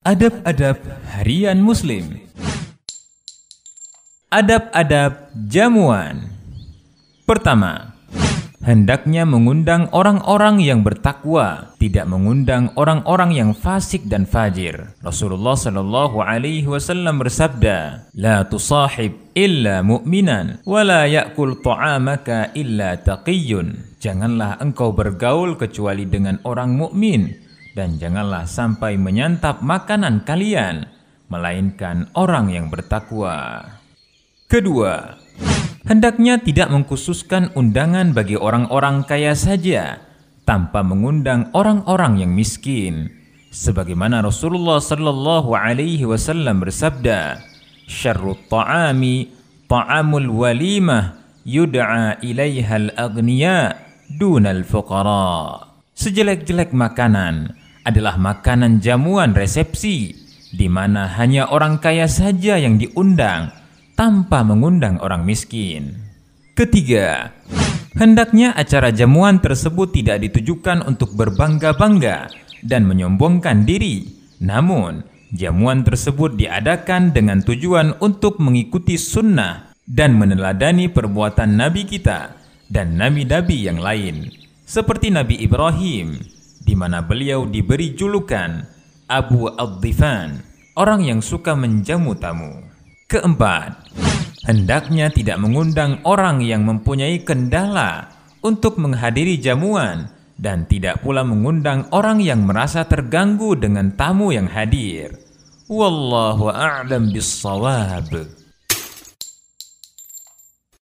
Adab-adab harian Muslim. Adab-adab jamuan. Pertama, hendaknya mengundang orang-orang yang bertakwa, tidak mengundang orang-orang yang fasik dan fajir. Rasulullah sallallahu alaihi wasallam bersabda, "La tusahib illa mu'minan, wa la ya'kul ta'amaka illa taqiyyun." Janganlah engkau bergaul kecuali dengan orang mukmin, dan janganlah sampai menyantap makanan kalian, melainkan orang yang bertakwa. Kedua, hendaknya tidak mengkhususkan undangan bagi orang-orang kaya saja, tanpa mengundang orang-orang yang miskin. Sebagaimana Rasulullah sallallahu alaihi wasallam bersabda, "Syarrut ta'ami ta'amul walimah yud'a ilaihal aghniya dunal fuqara." Sejelek-jelek makanan adalah makanan jamuan resepsi, di mana hanya orang kaya saja yang diundang, tanpa mengundang orang miskin. Ketiga, hendaknya acara jamuan tersebut tidak ditujukan untuk berbangga-bangga dan menyombongkan diri. Namun, jamuan tersebut diadakan dengan tujuan untuk mengikuti sunnah dan meneladani perbuatan Nabi kita dan Nabi-Nabi yang lain. Seperti Nabi Ibrahim, di mana beliau diberi julukan Abu Ad-Dhifan, orang yang suka menjamu tamu. Keempat, hendaknya tidak mengundang orang yang mempunyai kendala untuk menghadiri jamuan, dan tidak pula mengundang orang yang merasa terganggu dengan tamu yang hadir. Wallahu a'lam bis-shawab.